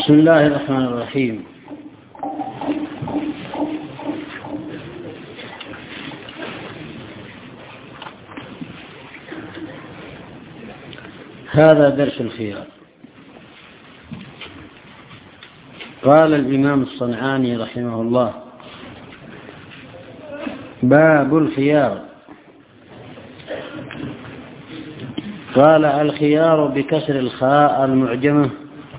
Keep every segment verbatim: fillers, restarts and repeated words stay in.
بسم الله الرحمن الرحيم. هذا درس الخيار. قال الإمام الصنعاني رحمه الله: باب الخيار. قال: الخيار بكسر الخاء المعجمة،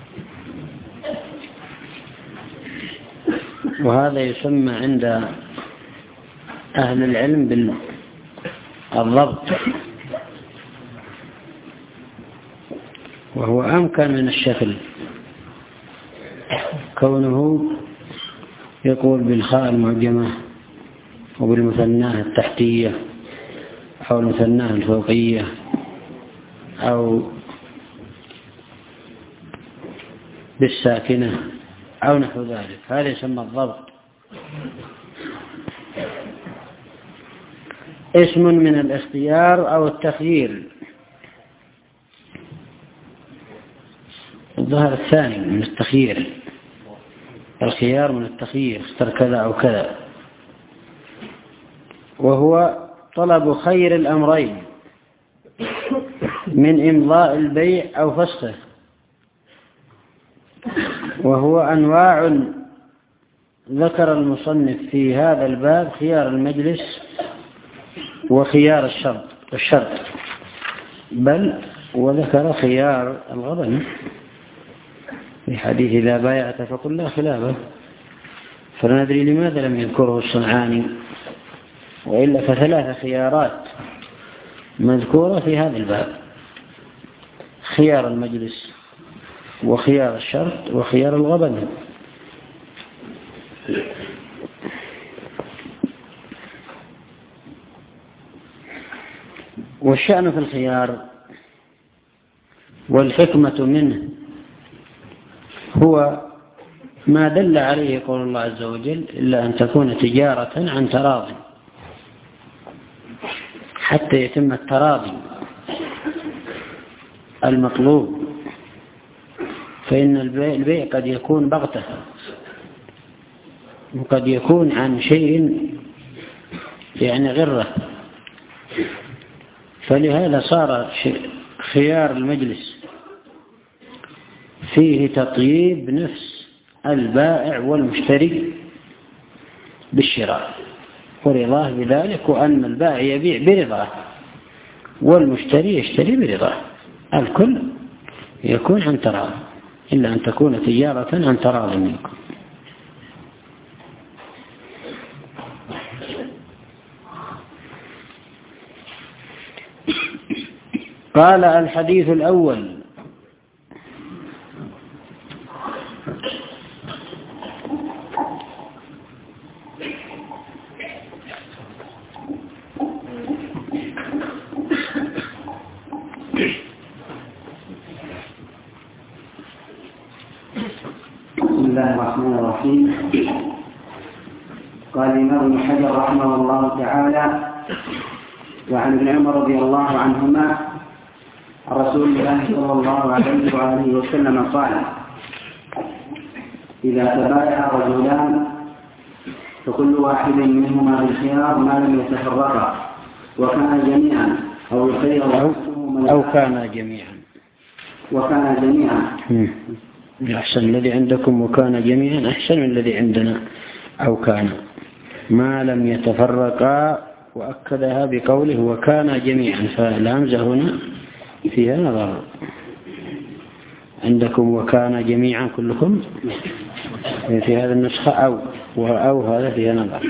وهذا يسمى عند أهل العلم بالضبط، وهو أمكن من الشكل، كونه يقول بالخاء المعجمة وبالمثناه التحتية أو المثناه الفوقية أو بالساكنة أو نحو ذلك. هذا يسمى الضبط. اسم من الاختيار أو التخيير. الظاهر الثاني من التخيير، الخيار من التخيير، اختر كذا أو كذا، وهو طلب خير الأمرين من إمضاء البيع أو فسخه، وهو أنواع ذكر المصنف في هذا الباب: خيار المجلس وخيار الشرط الشرط بل وذكر خيار الغبن في حديث إذا بايعت فقل لا خلافه، فلا ندري لماذا لم يذكره الصنعاني، وإلا فثلاث خيارات مذكورة في هذا الباب: خيار المجلس وخيار الشرط وخيار الغبن. والشأن في الخيار والحكمة منه هو ما دل عليه قول الله عز وجل: إلا أن تكون تجارة عن تراض، حتى يتم التراضي المطلوب. فإن البيع قد يكون بغتة، وقد يكون عن شيء يعني غرة، فلهذا صار خيار المجلس فيه تطييب نفس البائع والمشتري بالشراء ورضاه بذلك، وأن البائع يبيع برضاه والمشتري يشتري برضاه، الكل يكون عن تراض، إلا أن تكون تجارة عن تراض منكم. قال: الحديث الأول: قال الإمام ابن حجر رحمه الله تعالى: وعن ابن عمر رضي الله عنهما عن رسول الله صلى الله عليه وآله وسلم قال: إذا تبايع رجلان فكل واحد منهما بالخيار ما لم يتفرقا وكان جميعا أو يخير أو كان جميعا وكان جميعا أحسن الذي عندكم وكان جميعا أحسن من الذي عندنا أو كان، ما لم يتفرقا، وأكدها بقوله وكان جميعا، فالهمزة هنا فيها نظر. عندكم وكان جميعا كلكم في هذا النسخة، أو وأو هذا فيها نظر.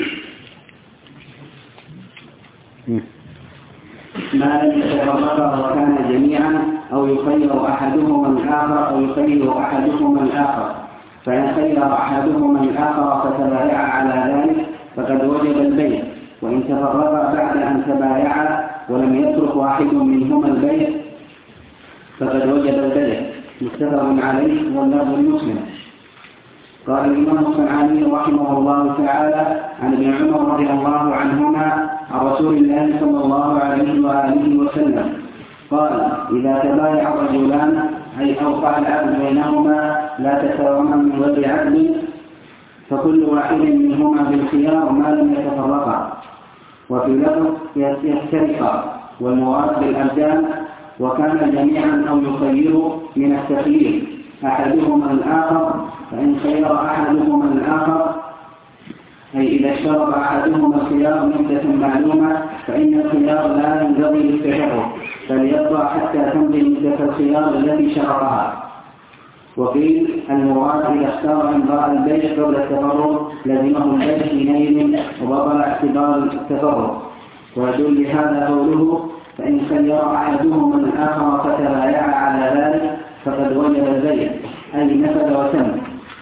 ما لم يتفرقا وكان جميعا أو يخير أحدهما الآخر أو يخير أحدهما الآخر، فإن خير أحدهما الآخر فتبايع على ذلك فقد وجب البيع، وإن تفرقا بعد أن تبايعا ولم يترك واحد منهما البيع فقد وجب البيع. متفق عليه واللفظ المسلم. قال الإمام الصنعاني رحمه الله تعالى: عن ابن عمر رضي الله عنهما عن رسول الله صلى الله عليه وآله وسلم قال: إذا تبايع رجلان أي أوقع العقد بينهما لا تساوما من غير عدل، فكل واحد منهما بالخيار ما لم يتفرقا. وفي لفظ يفترقا، والمراد بالأبدان وكان جميعا أو يخير من التخيير أحدهما الآخر، فإن خير أحدهما الآخر أي إذا اشترط أحدهما الخيار مدة معلومة فإن الخيار لا ينبغي للتشرف، بل يبقى حتى تمضي مدة الخيار التي شرطها. وقيل المراد إذا اختار إمضاء البيع قبل التفرق لزمه البيع حينئذ وبطل اعتبار التفرق. ويدل لهذا قوله فإن خير أحدهما الآخر فتبايع على ذلك فقد وجب البيع، أي نفذ وتم.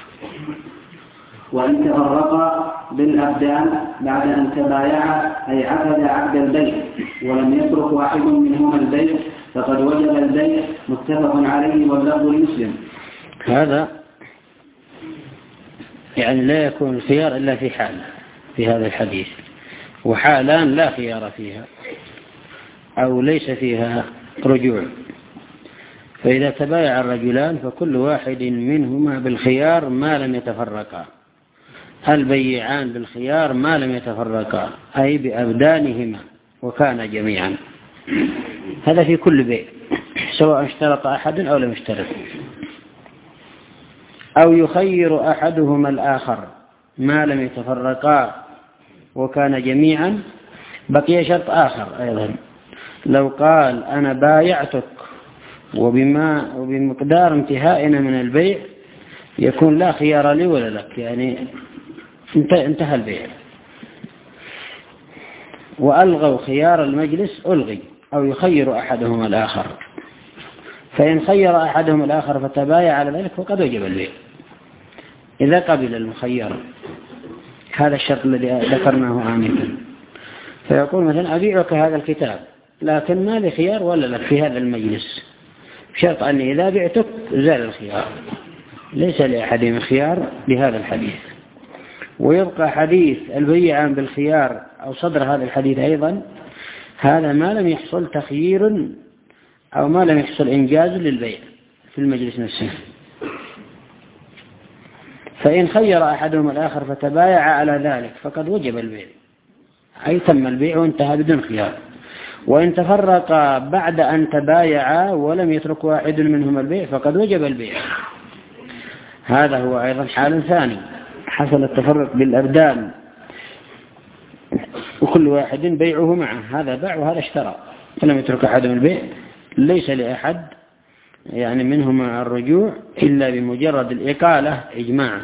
وإن تفرقا بالأبدان بعد أن تبايعا أي عقد عقد البيع ولم يترك واحد منهما البيع فقد وجب البيع، متفق عليه واللفظ لمسلم. هذا يعني لا يكون الخيار إلا في حال في هذا الحديث، وحالان لا خيار فيها أو ليس فيها رجوع. فإذا تبايع الرجلان فكل واحد منهما بالخيار ما لم يتفرقا، البيعان بالخيار ما لم يتفرقا أي بأبدانهما وكان جميعا. هذا في كل بيع سواء اشترط أحد أو لم يشترط. أو يخير أحدهما الآخر ما لم يتفرقا وكان جميعا. بقي شرط آخر أيضا، لو قال أنا بايعتك وبما وبمقدار انتهائنا من البيع يكون لا خيار لي ولا لك، يعني انتهى البيع. وألغوا خيار المجلس ألغي. أو يخير أحدهما الآخر، فإن خير أحدهم الآخر فتبايع على ذلك فقد وجب البيع إذا قبل المخير. هذا الشرط الذي ذكرناه آنفا. فيقول مثلا أبيعك هذا الكتاب لكن ما لي خيار ولا لك في هذا المجلس، شرط أني إذا بعتك زال الخيار، ليس لأحدهم خيار بهذا الحديث. ويبقى حديث البيعان بالخيار أو صدر هذا الحديث أيضا، هذا ما لم يحصل تخيير أو ما لم يحصل إنجاز للبيع في المجلس نفسه. فإن خير أحدهم الآخر فتبايع على ذلك فقد وجب البيع، أي تم البيع وانتهى بدون خيار. وإن تفرق بعد أن تبايعا ولم يترك واحد منهم البيع فقد وجب البيع. هذا هو أيضا حال ثاني، حصل التفرق بالأبدان وكل واحد بيعه معه، هذا باع وهذا اشترى فلم يترك أحد من البيع، ليس لأحد يعني منهما الرجوع إلا بمجرد الإقالة إجماعا.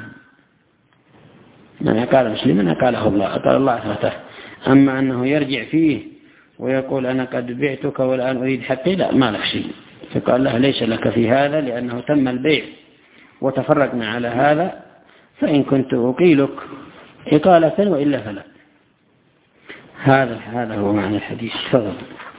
من أقال مسلما أقاله الله، أقال الله أثبته. أما أنه يرجع فيه ويقول أنا قد بعتك والآن أريد حقي، لا، ما له شيء. فقال له ليس لك في هذا لأنه تم البيع وتفرقنا على هذا، فإن كنت أقيلك إقالة وإلا فلا. هذا هذا هو معنى الحديث. تفضل.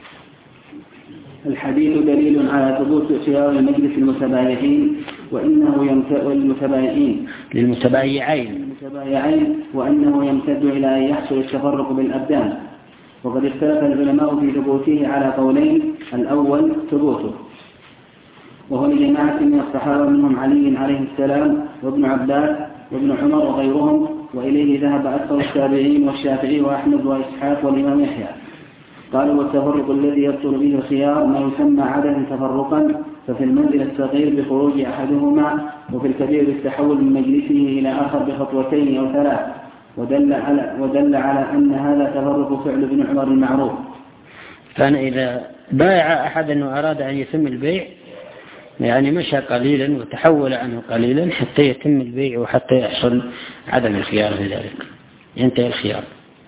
الحديث دليل على ثبوت خيار المجلس المتبايعين وإنه يمتد للمتبايعين للمتبايعين المتبايعين وأنه يمتد إلى أن يحصل التفرق بالأبدان. وقد اختلف العلماء في ثبوته على قولين، الأول ثبوته وهو لجماعة من الصحابة منهم علي عليه السلام وابن عباس وابن عمر وغيرهم، وإليه ذهب أكثر التابعين والشافعي وأحمد وإسحاق والإمام يحيى. قالوا والتفرق الذي يبطل به الخيار ما يسمى عددا تفرقا، ففي المنزل الصغير بخروج أحدهما وفي الكبير بالتحول من مجلسه إلى آخر بخطوتين أو ثلاث. ودل على, ودل على أن هذا تفرق فعل ابن عمر المعروف. كان إذا بايع أحدا وأراد أن يتم البيع يعني مشى قليلا وتحول عنه قليلا حتى يتم البيع وحتى يحصل عدم الخيار في ذلك، ينتهي الخيار.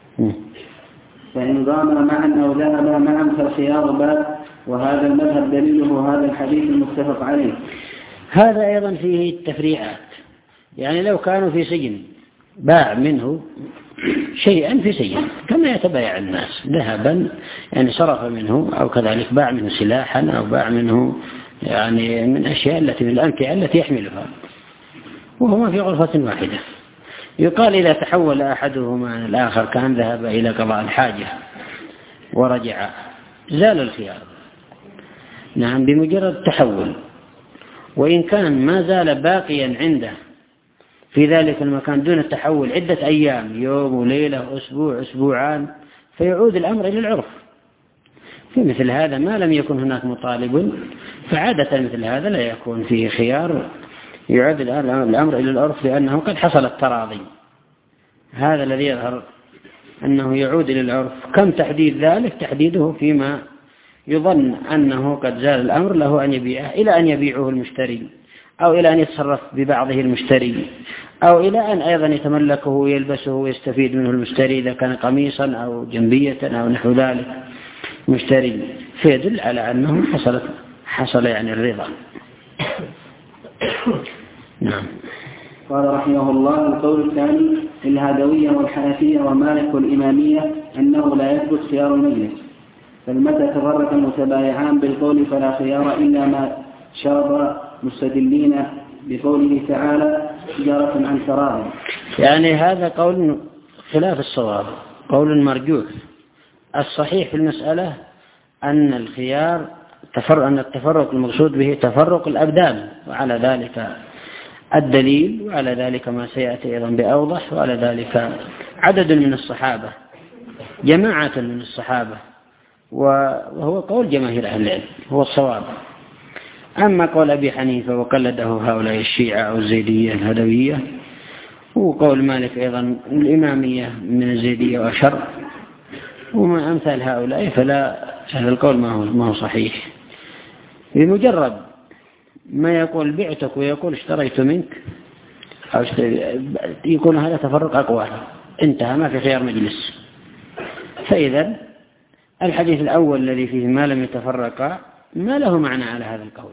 فإن ضام معا أو ذهب معا فالخيار باب، وهذا المذهب دليله هذا الحديث المتفق عليه. هذا أيضا فيه التفريعات، يعني لو كانوا في سجن باع منه شيئا في سجن كما يتبايع الناس، ذهبا يعني صرف منه، أو كذلك باع منه سلاحا أو باع منه يعني من أشياء التي من الأمتعة التي يحملها وهما في غرفة واحدة، يقال إذا تحول أحدهما عن الآخر كان ذهب إلى قضاء الحاجة ورجع زال الخيار، نعم، بمجرد تحول. وإن كان ما زال باقيا عنده في ذلك المكان دون التحول عدة أيام، يوم وليلة، أسبوع، أسبوعان، فيعود الأمر إلى العرف. في مثل هذا ما لم يكن هناك مطالب، فعادة مثل هذا لا يكون فيه خيار، يعود الأمر إلى العرف لأنه قد حصل التراضي. هذا الذي يظهر أنه يعود إلى العرف. كم تحديد ذلك؟ تحديده فيما يظن أنه قد زال الأمر له أن يبيعه، إلى أن يبيعه المشتري، أو إلى أن يتصرف ببعضه المشتري، أو إلى أن أيضا يتملكه ويلبسه ويستفيد منه المشتري إذا كان قميصا أو جنبية أو نحو ذلك مشتري، فيدل على أنه حصل حصل يعني الرضا. نعم. قال رحمه الله: القول الثاني الهادوية والحنفية ومالك والإمامية أنه لا يثبت خيار المجلس، فالمتى تفرق المتبايعان بالقول فلا خيار إلا ما شرط، مستدلين بقوله تعالى: تجارة عن تراض. يعني هذا قول خلاف الصواب، قول مرجوح. الصحيح في المسألة أن الخيار تفرق، أن التفرق المقصود به تفرق الأبدان، وعلى ذلك الدليل، وعلى ذلك ما سيأتي أيضا بأوضح، وعلى ذلك عدد من الصحابة، جماعة من الصحابة، وهو قول جماهير أهل العلم هو الصواب. أما قول أبي حنيفة وقلده هؤلاء الشيعة أو الزيدية الهدوية، وقول مالك أيضا الإمامية من الزيدية وأشر وما أمثال هؤلاء، فلا هذا القول ما هو ما هو صحيح. بمجرد ما يقول بعتك ويقول اشتريت منك أو يكون هذا تفرق أقوال، انتهى، ما في خيار مجلس. فإذا الحديث الأول الذي فيه ما لم يتفرق ما له معنى على هذا القول،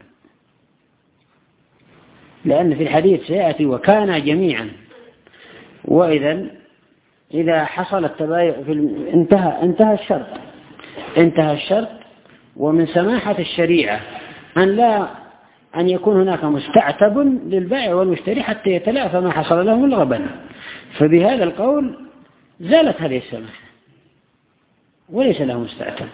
لأن في الحديث سيأتي وكان جميعا، وإذا إذا حصل التبايع في انتهى انتهى الشرط انتهى الشرط ومن سماحة الشريعة أن لا أن يكون هناك مستعتب للبائع والمشتري حتى يتلافى ما حصل لهم الغبن. فبهذا القول زالت هذه السماحة وليس له مستعتب.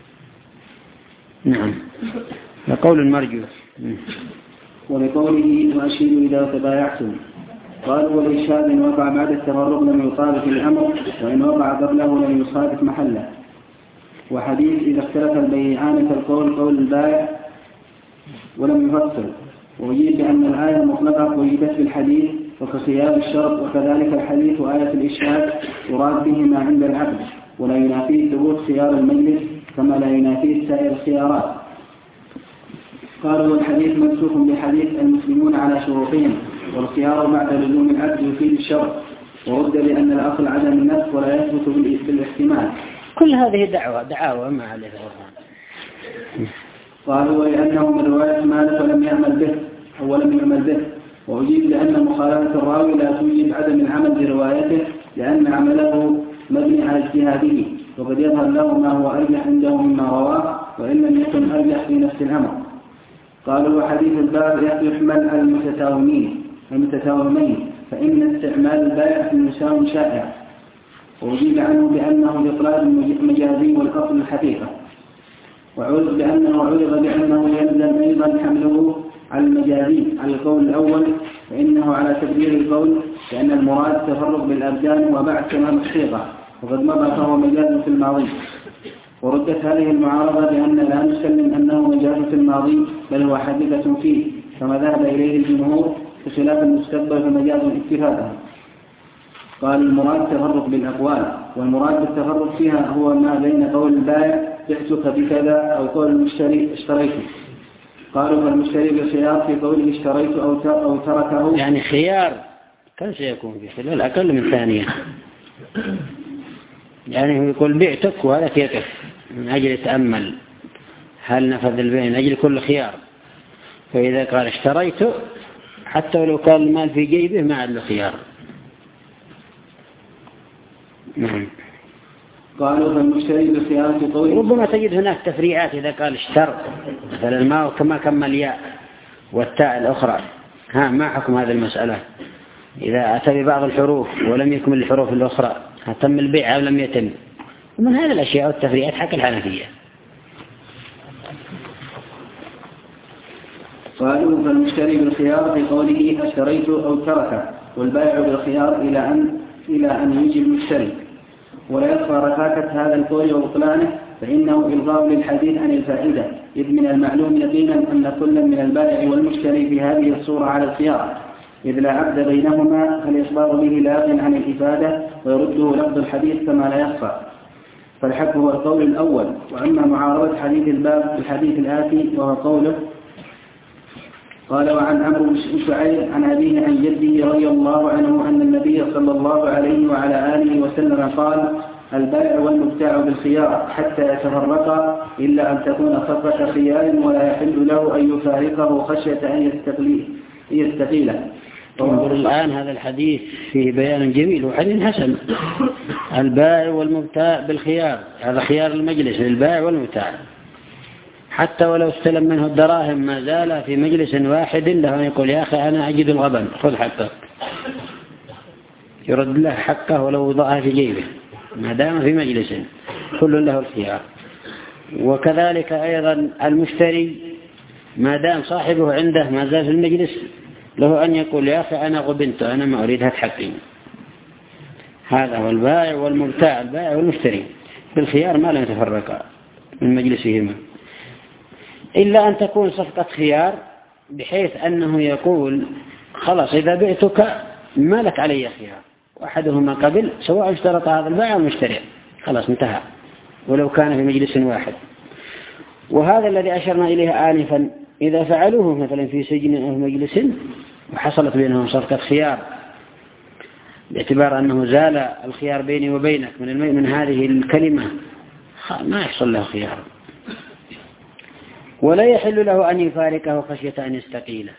نعم. وقول المرجوح. ولقوله: وأشهدوا إذا تبايعتم. قالوا: والإشهاد إن وقع بعد التفرق لم يطابق الأمر، وإن وقع قبله لم يصادف محله. وحديث إذا اختلف البيعان فالقول قول البائع ولم يفصل. ويجيب بأن الآية المطلقة وجدت في الحديث وكخيار الشرط، وكذلك الحديث وآية الإشهاد يراد بهما عند العقد، ولا ينافيه ثبوت خيار المجلس كما لا ينافيه سائر الخيارات. قالوا: والحديث منسوخ بحديث المسلمون على شروطهم، والخيار بعد لزوم العقد يفيد الشرط، ورد لأن الأصل عدم النسخ ولا يثبت بالاحتمال. كل هذه دعوة دعاوى ما عليها غفران. قالوا: ولأنه من رواية مالك ولم يعمل به أو لم يعمل به. وأجيب لأن مخالفة الراوي لا توجب عدم العمل بروايته، لأن عمله مبني على اجتهاده، وقد يظهر له ما هو أرجح عنده مما رواه، وإن لم يكن أرجح في نفس الأمر. قالوا: وحديث الباب يحمل على المتساومين المتساومين فإن استعمال البائع في المساوم شائع. وأجيب عنه بأنه الإطلاق المجازي والأصل الحقيقة، وعرض بأنه عرض بأنه يلزم أيضا حمله على المجازي على القول الأول، فإنه على تبرير القول، لأن المراد تفرق بالأبدان وبعد تمام الصيغة، وقد مضى فهو مجاز في الماضي. وردت هذه المعارضة بأن لا نسلم أنه مجاز في الماضي، بل هو حادثة فيه، كما ذهب إليه الجمهور، بخلاف المستقبل فمجاز اتفاقا. قال: المراد تفرق بالأقوال، والمراد بالتفرق فيها هو ما بين قول البائع بعتك بكذا أو قول المشتري اشتريته. قالوا: فالمشتري بالخيار في قوله اشتريت أو تركه، يعني خيار كم سيكون في خلال أقل من ثانية. يعني يقول بعتك وهذا يقف من أجل يتأمل هل نفذ البيع من أجل كل خيار. فإذا قال اشتريت حتى ولو كان المال في جيبه ما عاد له خيار. نعم. قالوا: فالمشتري بالخيار في قوله. ربما تجد هناك تفريعات إذا قال اشتر مثلا ما كما كمل الياء والتاء الأخرى، ها ما حكم هذه المسألة؟ إذا أتى ببعض الحروف ولم يكمل الحروف الأخرى هتم البيع أو لم يتم؟ ومن هذه الأشياء والتفريعات حق الحنفية. قالوا فالمشتري بالخيار في قوله اشتريت أو ترك، والبائع بالخيار إلى أن إلى أن يجي المشتري. ولا يخفى ركاكة هذا القول وبطلانه، فإنه إلغاء للحديث عن الفائدة، إذ من المعلوم يقينا أن كل من البائع والمشتري في هذه الصورة على الخيار، إذ لا عقد بينهما، فالإخبار به لاغ عن الإفادة ويرده لفظ الحديث كما لا يخفى. فالحق هو القول الأول. وأما معارضة حديث الباب بالحديث الآتي وهو قوله قال وعن عمرو بن شعيب عن أبيه عن جده رضي الله عنه أن النبي صلى الله عليه وعلى آله وسلم قال البائع والمبتاع بالخيار حتى يتفرقا إلا أن تكون صفقة خيار، ولا يحل له أن يفارقه خشية أن يستقيله. انظر الآن هذا الحديث فيه بيان جميل وحديث حسن. البائع والمبتاع بالخيار، هذا خيار المجلس للبائع والمبتاع، حتى ولو استلم منه الدراهم ما زال في مجلس واحد له أن يقول يا أخي أنا أجد الغبن خذ حقك، يرد له حقه ولو وضعها في جيبه ما دام في مجلس، كل له الخيار. وكذلك أيضا المشتري ما دام صاحبه عنده ما زال في المجلس له أن يقول يا أخي أنا غبنت أنا ما أريد هات حقي. هذا هو البائع والمبتاع، البائع والمشتري بالخيار ما لم يتفرقا من مجلسهما، إلا أن تكون صفقة خيار بحيث أنه يقول خلاص إذا بعتك ما لك علي خيار، وأحدهما قبل سواء اشترط هذا البائع والمشتري خلاص انتهى ولو كان في مجلس واحد. وهذا الذي أشرنا إليه آنفا إذا فعلوه مثلا في سجن أو مجلس وحصلت بينهم صفقة خيار باعتبار أنه زال الخيار بيني وبينك من من هذه الكلمة ما يحصل له خيار، ولا يحل له أن يفارقه خشية أن يستقيله.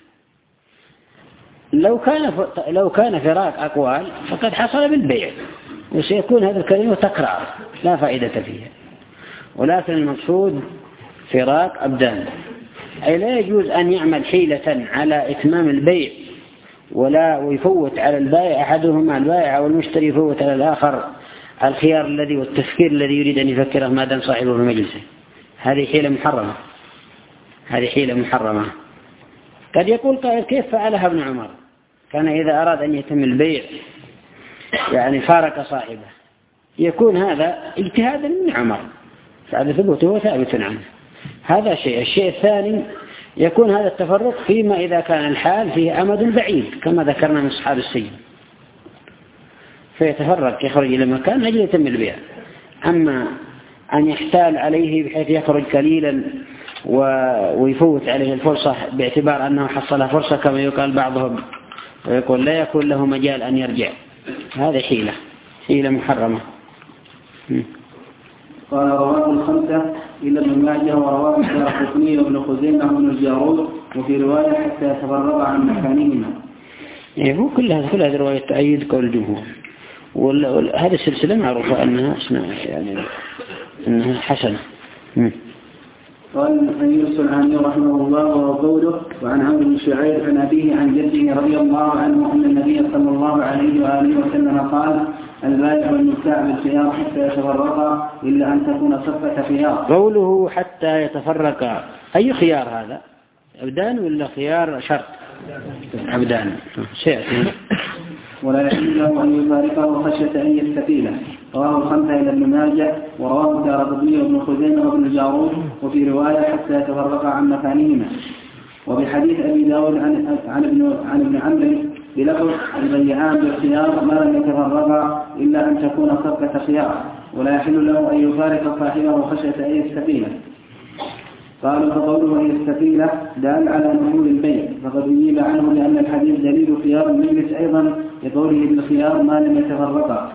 لو كان لو كان فراق أقوال فقد حصل بالبيع، وسيكون هذه الكلمة تكرار لا فائدة فيها. ولكن المقصود فراق أبدان، أي لا يجوز أن يعمل حيلة على إتمام البيع ولا ويفوت على البائع أحدهما، البائع أو المشتري يفوت على الآخر الخيار الذي والتفكير الذي يريد أن يفكره ما دام صاحبه في مجلسه. هذه حيلة محرمة، هذه حيلة محرمة. قد يقول قائل كيف فعلها ابن عمر؟ كان إذا أراد أن يتم البيع يعني فارق صاحبه، يكون هذا اجتهادا من عمر، فهذا ثبوته وثابت عنه. هذا شيء. الشيء الثاني يكون هذا التفرق فيما إذا كان الحال فيه أمد بعيد كما ذكرنا من أصحاب السجن، فيتفرق يخرج إلى مكان أجل يتم البيع. أما أن يحتال عليه بحيث يخرج قليلا ويفوت عليه الفرصة باعتبار أنه حصلها فرصة كما يقال بعضهم، ويقول لا يكون له مجال أن يرجع، هذه حيلة حيلة محرمة. قال رواه الخمسة إلا ابن ماجه ورواه الدارقطني وابن خزيمة وابن الجارود، وفي رواية حتى يتفرغ عن مكانهما. يعني هو كل هذا كل هذه رواية تأييد قول الجمهور، وهذه السلسلة معروفة أنها يعني أنها حسنة. قال أن يرسل عني رحمه الله وهو قوله وعن عمرو بن شعيب عن أبيه عن جده رضي الله عنه أن النبي صلى الله عليه وآله وسلم قال البائع والمبتاع بالخيار حتى يتفرقا إلا أن تكون صفة خيار. قوله حتى يتفرقا أي خيار هذا؟ أبدان ولا خيار شرط؟ أبدان شيء. ولا يحل له أن يفارقه خشية أن يستقيله. رواه الخمسة إلى ابن ماجه ورواه الدارقطني وابن خزيمة وابن الجارود، وفي رواية حتى يتفرقا عن مكانهما. وبحديث أبي داود عن عن ابن عن ابن عمرو بلفظ البيعان بالخيار ما لم يتفرقا إلا أن تكون صفقة خيار، ولا يحل له أن يفارق صاحبه خشية أن يستقيله. قالوا فقوله أن يستقيله دال على نفوذ البيع، فقد أجيب عنه لأن الحديث دليل خيار المجلس أيضا لقوله بالخيار ما لم يتفرقا.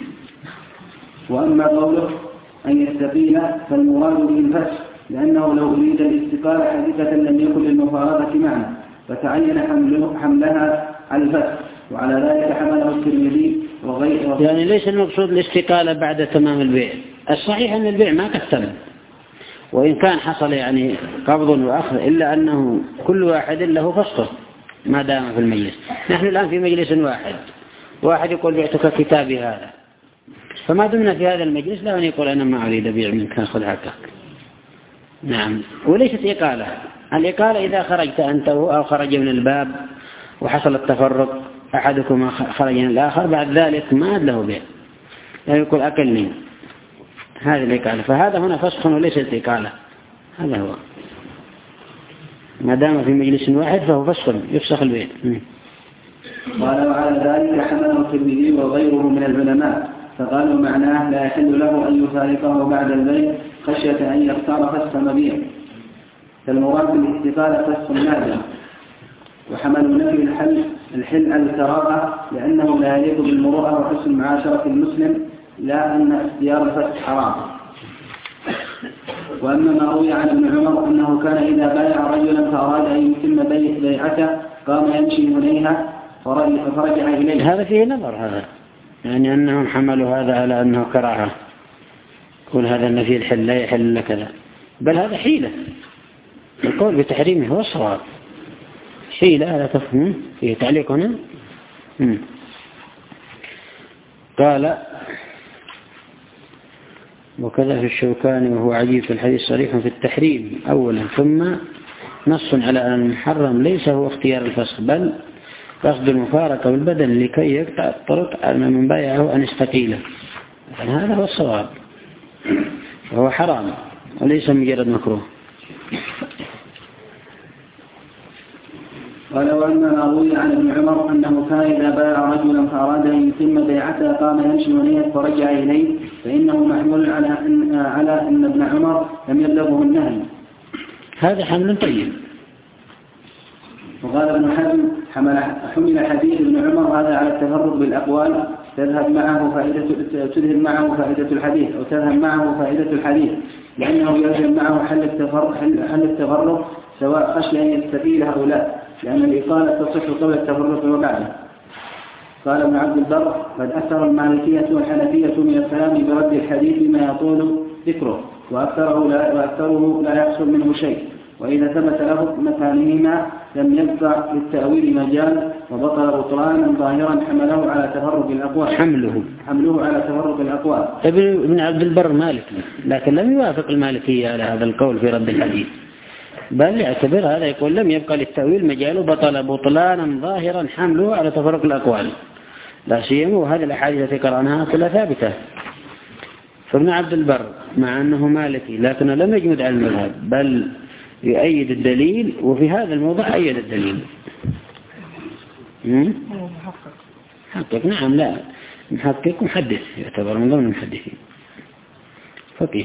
وأما قوله أن يستقيل فالمراد به الفتح، لأنه لو أريد الاستقالة حقيقة لم يكن للمفارقة معنى، فتعين حملها على الفتح، وعلى ذلك حمله الترمذي وغيره. يعني ليس المقصود الاستقالة بعد تمام البيع، الصحيح أن البيع ما قد تم، وإن كان حصل يعني قبض وأخذ، إلا أنه كل واحد له فسخه ما دام في المجلس. نحن الآن في مجلس واحد، واحد يقول بعتك كتابي هذا، فما دمنا في هذا المجلس لا أن يقول أنا ما أريد أبيع منك أخذ حقك. نعم، وليست إقالة، الإقالة إذا خرجت أنت أو خرج من الباب وحصل التفرق أحدكما خرج من الآخر بعد ذلك ما عاد له بيع لا يقول أكلني هذه الإقالة. فهذا هنا فسخ وليس الإقالة، هذا هو ما دام في مجلس واحد فهو فسخ يفسخ البيع. قال وعلى ذلك حمله الترمذي وغيره من العلماء فقالوا معناه لا يحل له أن يفارقه بعد البيع خشية أن يختار فسخ مبيع، فالمراد بالاستقالة فسخ نادر. وحملوا نفي الحل الحل على الكراهة لأنه لا يليق بالمروءة وحسن معاشرة المسلم، لا أن اختيار الفسخ حرام. وأما ما روي عن ابن عمر أنه كان إذا بايع رجلا فأراد أن يتم بيعته قام يمشي إليها فرجع إليه. هذا فيه نظر، هذا يعني أنهم حملوا هذا على أنه كراهة، يقول هذا النفي الحل لا يحل لك كذا، بل هذا حيلة. القول بتحريمه هو الصواب، حيلة لا تفهم. فيه تعليق هنا. مم. قال وكذا في الشوكاني وهو عجيب في الحديث صريح في التحريم أولا، ثم نص على أن المحرم ليس هو اختيار الفسخ بل قصد المفارقة بالبدن لكي يقطع الطرق أن من بايعه أن يستقيله. هذا هو الصواب، وهو حرام وليس مجرد مكروه. قال وأما روي عن ابن عمر أنه كان إذا بايع رجلا فأراد أن يتم بيعته قام يمشي ونية فرجع إليه، فإنه محمول على أن, على أن ابن عمر لم يبلغه النهي. هذا حمل طيب. وقال ابن حزم حمل حديث ابن عمر هذا على التفرق بالأقوال تذهب معه فائدة تذهب معه فائدة الحديث أو تذهب معه فائدة الحديث، لأنه يلزم معه حل التفرق حل التفرق سواء خشي أن يستفيله أو لا، لأن الإقالة تصح قبل التفرق وبعده. قال ابن عبد البر قد أثر المالكية والحنفية من الكلام برد الحديث ما يطول ذكره، وأكثره لا, وأكثره لا يحصل منه شيء، وإذا ثبت له مكانهما لم يبقى للتأويل مجال، وبطل بطلانا ظاهرا حمله على تفرق الأقوال حمله حمله على تفرق الأقوال. ابن عبد البر مالكي، لكن لم يوافق المالكية على هذا القول في رد الحديث، بل يعتبر هذا يقول لم يبقى للتأويل مجال بطل بطلانا ظاهرا حمله على تفرق الأقوال، لا سيما وهذه الأحاديث التي قرأناها كلها ثابتة. فابن عبد البر مع أنه مالكي لكنه لم يجمد على المذهب بل يؤيد الدليل، وفي هذا الموضع أيد الدليل. محقق محقق نعم، لا محقق محدث، يعتبر من ضمن المحدثين فقيه.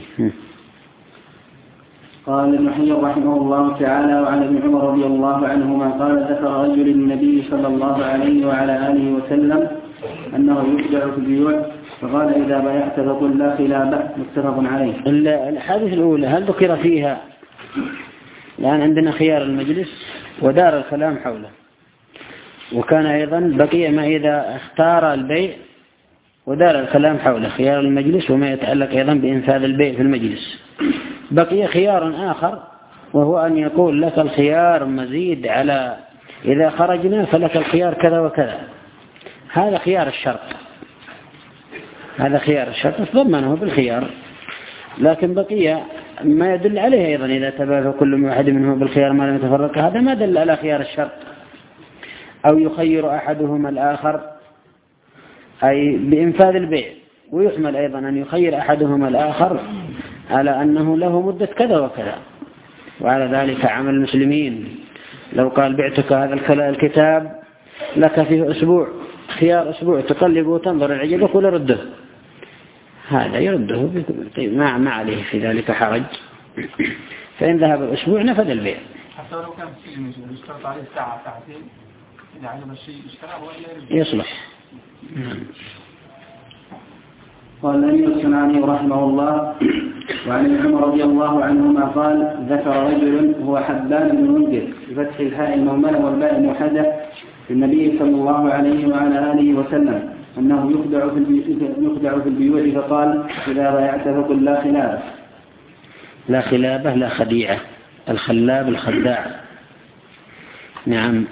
قال ابن حجر رحمه الله تعالى وعن ابن عمر رضي الله عنهما قال ذكر رجل للنبي صلى الله عليه وعلى آله وسلم أنه يخدع في البيوع فقال إذا بايعت فقل لا خلابة، متفق عليه. الحادثة الأولى هل ذكر فيها الآن عندنا خيار المجلس ودار الكلام حوله، وكان أيضا بقي ما إذا اختار البيع ودار الكلام حوله خيار المجلس وما يتعلق أيضا بإنفاذ البيع في المجلس. بقي خيار آخر وهو أن يقول لك الخيار مزيد على إذا خرجنا فلك الخيار كذا وكذا، هذا خيار الشرط، هذا خيار الشرط ضمنه بالخيار، لكن بقي ما يدل عليه أيضا إذا تبادل كل واحد منهم بالخيار ما لم يتفرق، هذا ما دل على خيار الشرط. أو يخير أحدهما الآخر أي بإنفاذ البيع، ويحمل أيضا أن يخير أحدهما الآخر على أنه له مدة كذا وكذا. وعلى ذلك عمل المسلمين لو قال بعتك هذا الكتاب لك فيه أسبوع، خيار أسبوع تقلب وتنظر العجبك ولا رده، هذا يرده ما ما عليه في ذلك حرج، فإن ذهب الأسبوع نفذ البيع. حتى لو كان في يشترط عليه ساعة ساعتين إذا عجب الشيء يشتراه ولا يصلح. قال الأمير الصنعاني رحمه الله وعن ابن عمر رضي الله عنهما قال ذكر رجل هو حبان بن منذر بفتح الهاء المهملة والباء الموحدة للنبي صلى الله عليه وعلى آله وسلم أنه يخدع في يخدع في البيوع فقال إذا بايعت فقل لا خلابة. لا خلابة لا خديعة، الخلاب الخداع. نعم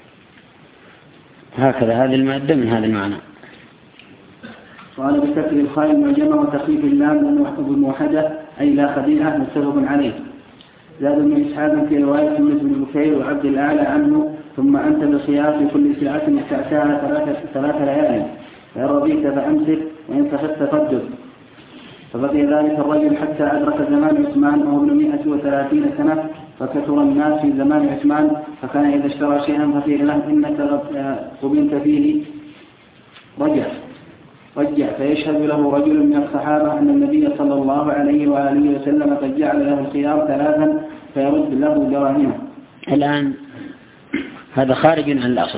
هكذا هذه المادة من هذا المعنى. قال بكسر الخاء المعجمة وتخفيف اللام بالموحدة أي لا خديعة، متفق عليه. زاد من إسحاق في رواية مثل بن بكير وعبد الأعلى عنه ثم أنت بالخيار في كل سلعة استعتاها ثلاث ثلاث ليال فإن رضيت فأمسك وإن سخطت فدد. فبقي ذلك الرجل حتى أدرك زمان عثمان وهو ابن مئة وثلاثين سنة فكثر الناس في زمان عثمان فكان إذا اشترى شيئا فقيل له إنك قبلت فيه رجع رجع فيشهد له رجل من الصحابة أن النبي صلى الله عليه وآله وسلم قد جعل له الخيار ثلاثا فيرد له دراهمه. الآن هذا خارج عن الأصل،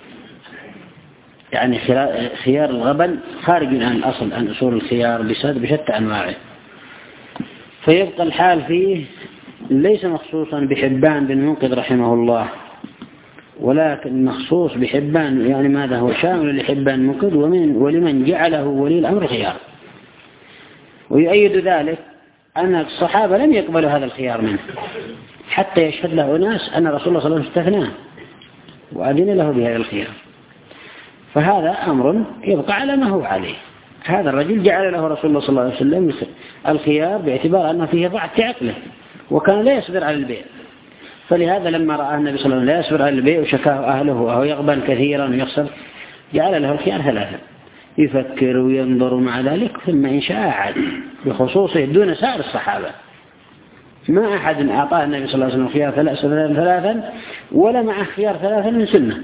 يعني خيار الغبن خارج عن الأصل، عن أصول الخيار بشتى أنواعه، فيبقى الحال فيه ليس مخصوصا بحبان بن منقذ رحمه الله، ولكن مخصوص بحبان، يعني ماذا هو شامل لحبان منقذ ومن ولمن جعله ولي الأمر خيار. ويؤيد ذلك أن الصحابة لم يقبلوا هذا الخيار منه حتى يشهد له ناس أن رسول الله صلى الله عليه وسلم استثناه وأذن له بهذا الخيار، فهذا أمر يبقى على ما هو عليه. هذا الرجل جعل له رسول الله صلى الله عليه وسلم الخيار باعتبار أنه فيه ضعف في عقله وكان لا يصبر على البيع، فلهذا لما رأى النبي صلى الله عليه وسلم لا يصبر على البيع وشكاه أهله وهو يغبن كثيرا ويخسر جعل له الخيار ثلاثة يفكر وينظر مع ذلك ثم إن شاء عاد بخصوصه دون سائر الصحابة. ما أحد أعطاه النبي صلى الله عليه وسلم خيار ثلاثا ولا معه خيار ثلاثا من سنة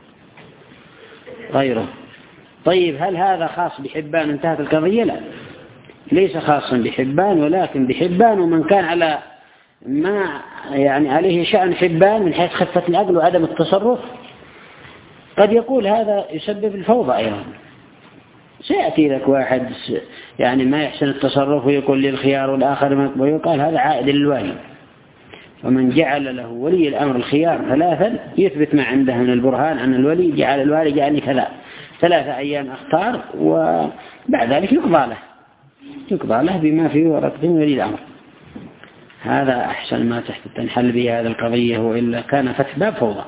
غيره. طيب هل هذا خاص بحبان انتهت القضية؟ لا، ليس خاصا بحبان، ولكن بحبان ومن كان على ما يعني عليه شأن حبان من حيث خفة العقل وعدم التصرف قد يقول هذا يسبب الفوضى أيضا. سيأتي لك واحد يعني ما يحسن التصرف ويقول لي الخيار والآخر ما يقبل، ويقال هذا عائد للوالي. فمن جعل له ولي الأمر الخيار ثلاثا يثبت ما عنده من البرهان أن الولي جعل الوالي جعلني كذا ثلاثة أيام أختار، وبعد ذلك يقضى له يقضى له بما فيه ورقة ولي الأمر. هذا أحسن ما تحت تنحل به هذه القضية، وإلا كان فتح باب فوضى.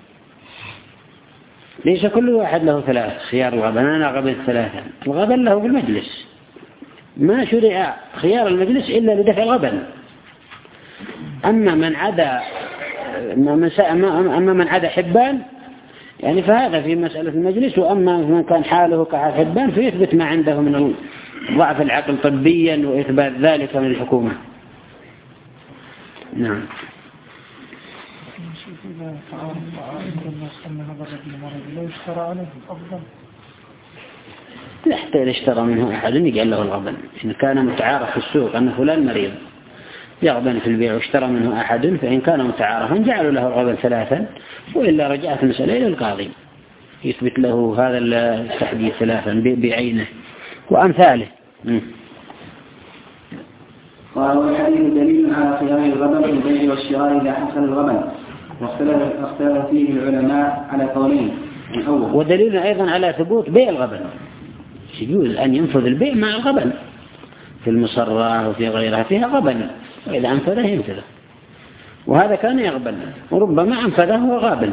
ليس كل واحد له ثلاث خيار الغبن، أنا غبن ثلاثا، الغبن له في المجلس، ما شرع خيار المجلس إلا لدفع الغبن. أما من عدا أما من عدا حبان يعني فهذا في مسألة المجلس، وأما من كان حاله كحال حبان فيثبت ما عنده من ضعف العقل طبيا وإثبات ذلك من الحكومة. نعم. لا، حتى إذا اشترى منه أحد يجعل له الغبن. إن كان متعارف في السوق أن فلان مريض يغبن في البيع واشترى منه أحد، فإن كان متعارفا جعلوا له الغبن ثلاثا، وإلا رجعت المسألة إلى القاضي يثبت له هذا التحديد ثلاثا بعينه وأمثاله. قال والحديث دليل على خيار الغبن في البيع والشراء إذا حصل الغبن، واختلف فيه العلماء على قولين. الأول ودليل أيضا على ثبوت بيع الغبن، يجوز أن ينفذ البيع مع الغبن في المصرة وفي غيرها فيها غبن، وإذا أنفذه ينفذه، وهذا كان يغبن وربما أنفذه وغابن.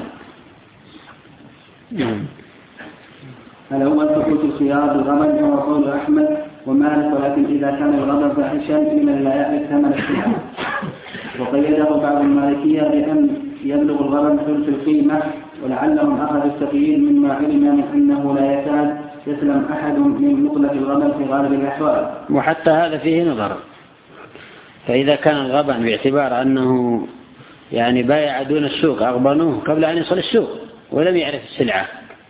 نعم. الأول ثبوت الخيار بالغبن هو قول أحمد ومالك، ولكن إذا كان الغبن فاحشا لمن لا يعرف ثمن السلعة. وقيده بعض المالكية بأن يبلغ الغبن ثلث القيمة، ولعلهم أخذوا التقييد مما علم من أنه لا يكاد يسلم أحد من مطلق الغبن في غالب الأحوال. وحتى هذا فيه نظر، فإذا كان الغبن باعتبار أنه يعني بايع دون السوق أغبنوه قبل أن يصل السوق ولم يعرف السلعة،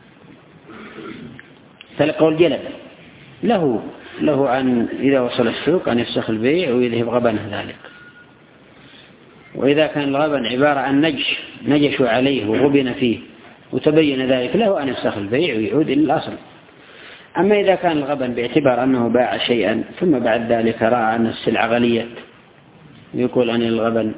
تلقوا الجلب له له عن إذا وصل السوق أن يفسخ البيع ويذهب غبنه ذلك. وإذا كان الغبن عبارة عن نجش نجشوا عليه وغبن فيه وتبين ذلك له أن يفسخ البيع ويعود إلى الأصل. أما إذا كان الغبن باعتبار أنه باع شيئا ثم بعد ذلك رأى أن السلعة غليت يقول أن الغبن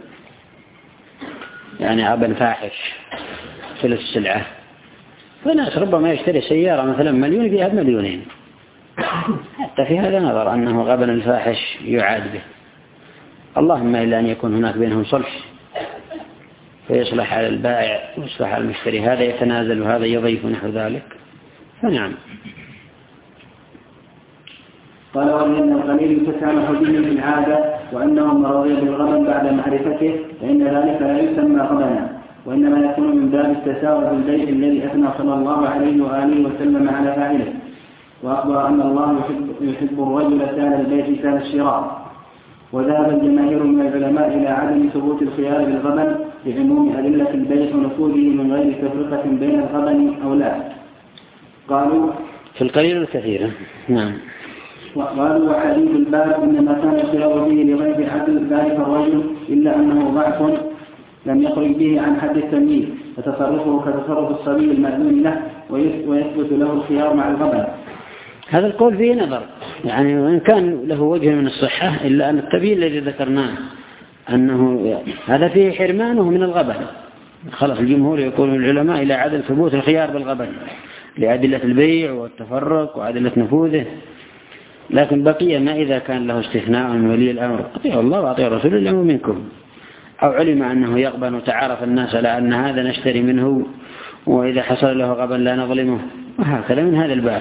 يعني غبن فاحش ثلث السلعة، فالناس ربما يشتري سيارة مثلا مليون فيها بمليونين، حتى في هذا نظر أنه غبن الفاحش يعاد به، اللهم إلا أن يكون هناك بينهم صلح فيصلح على البائع ويصلح على المشتري، هذا يتنازل وهذا يضيف نحو ذلك، فنعم. قال وإن القليل تسامح به في العادة وأنه من رضي بالغبن بعد معرفته فإن ذلك لا يسمى غبنا، وإنما يكون من باب التساوي بالبيع الذي أثنى صلى الله عليه وآله وسلم على فاعله، وأخبر أن الله يحب, يحب الرجل سال البيع سال الشراء. وذهب الجماهير من العلماء إلى عدم ثبوت الخيار بالغبن لعموم أدلة البيع ونفوذه من غير تفرقة بين الغبن أو لا. قالوا في القليل والكثير. نعم. وقالوا وحديث الباب إنما كان الخيار به لغير عدل ذلك الرجل إلا أنه ضعف لم يخرج به عن حد التمييز، فتصرفه كتصرف الصبي المأذون له ويثبت له الخيار مع الغبن. هذا القول فيه نظر، يعني وإن كان له وجه من الصحة إلا أن التبيين الذي ذكرناه أنه هذا فيه حرمانه من الغبن. خلص الجمهور يقول العلماء إلى عدم ثبوت الخيار بالغبن لأدلة البيع والتفرق وأدلة نفوذه، لكن بقي ما إذا كان له استثناء من ولي الأمر أطيع الله وأطيع الرسول إلا منكم، أو علم أنه يغبن وتعارف الناس على أن هذا نشتري منه وإذا حصل له غبن لا نظلمه، وهكذا من هذا الباب.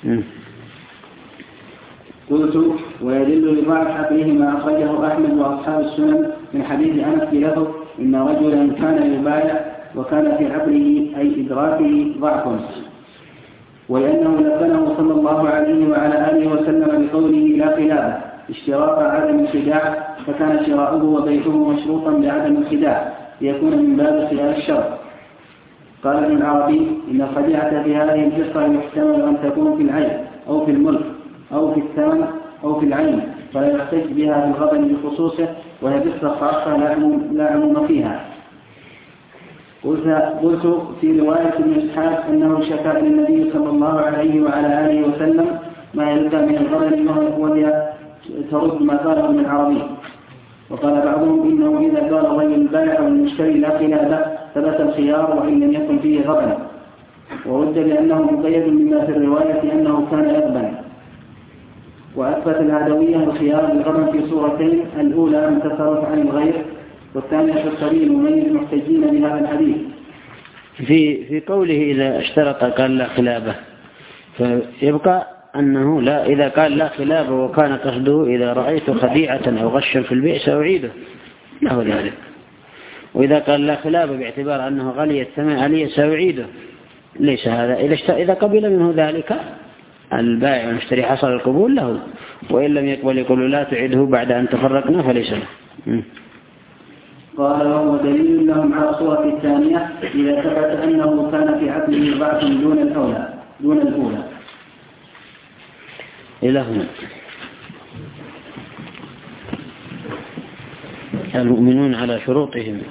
قلت ويدل لضعف عقله ما أخرجه أحمد وأصحاب السنن من حديث أنس بلفظ إن رجلا كان يبايع وكان في عقله أي إدراكه ضعف، ولأنه لبنه صلى الله عليه وعلى آله وسلم بقوله لا خلاف اشتراط عدم الخداع، فكان شراؤه وبيعه مشروطا بعدم الخداع ليكون من باب خيار الشر. قال ابن العربي إن الخديعة في هذه القصة يحتمل أن تكون في العين أو في الملك أو في الثمن أو في العين، فلا يحتج بها بالغبن بخصوصه، وهي قصة خاصة لا عموم فيها. قلت في رواية ابن إسحاق أنه شكا للنبي صلى الله عليه وعلى آله وسلم ما يلقى من الغبن وهي ترد ما قاله ابن العربي. وقال بعضهم إنه إذا قال غير البائع والمشتري لا خلاف ثبت الخيار وإن لم يكن فيه غبن، ورد لأنه مقيد مما في الرواية أنه كان يغبن. وأثبت العدوية الخيار بالغبن في صورتين، الأولى أن تصرف عن الغير، والثانية في الصبي المميز محتجين بهذا الحديث. في في قوله إذا اشترط قال لا خلافه، فيبقى أنه لا إذا قال لا خلافه وكان قصده إذا رأيت خديعة أو غشا في البيع سأعيده له ذلك، وإذا قال لا خلافه باعتبار أنه غلي الثمن عليه سأعيده ليس هذا. إذا قبل منه ذلك البائع والمشتري حصل القبول له، وإن لم يقبل يقول لا تعيده بعد أن تفرقنا فليس له. قال وهو دليل لهم على الصورة الثانية إذا ثبت أنه كان في عقله ضعف دون الأولى دون الأولى. إلى هنا المؤمنون على شروطهم،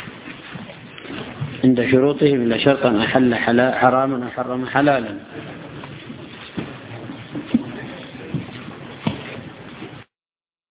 عند شروطهم إلا شرطا أحل حراما أو حرم حلالا.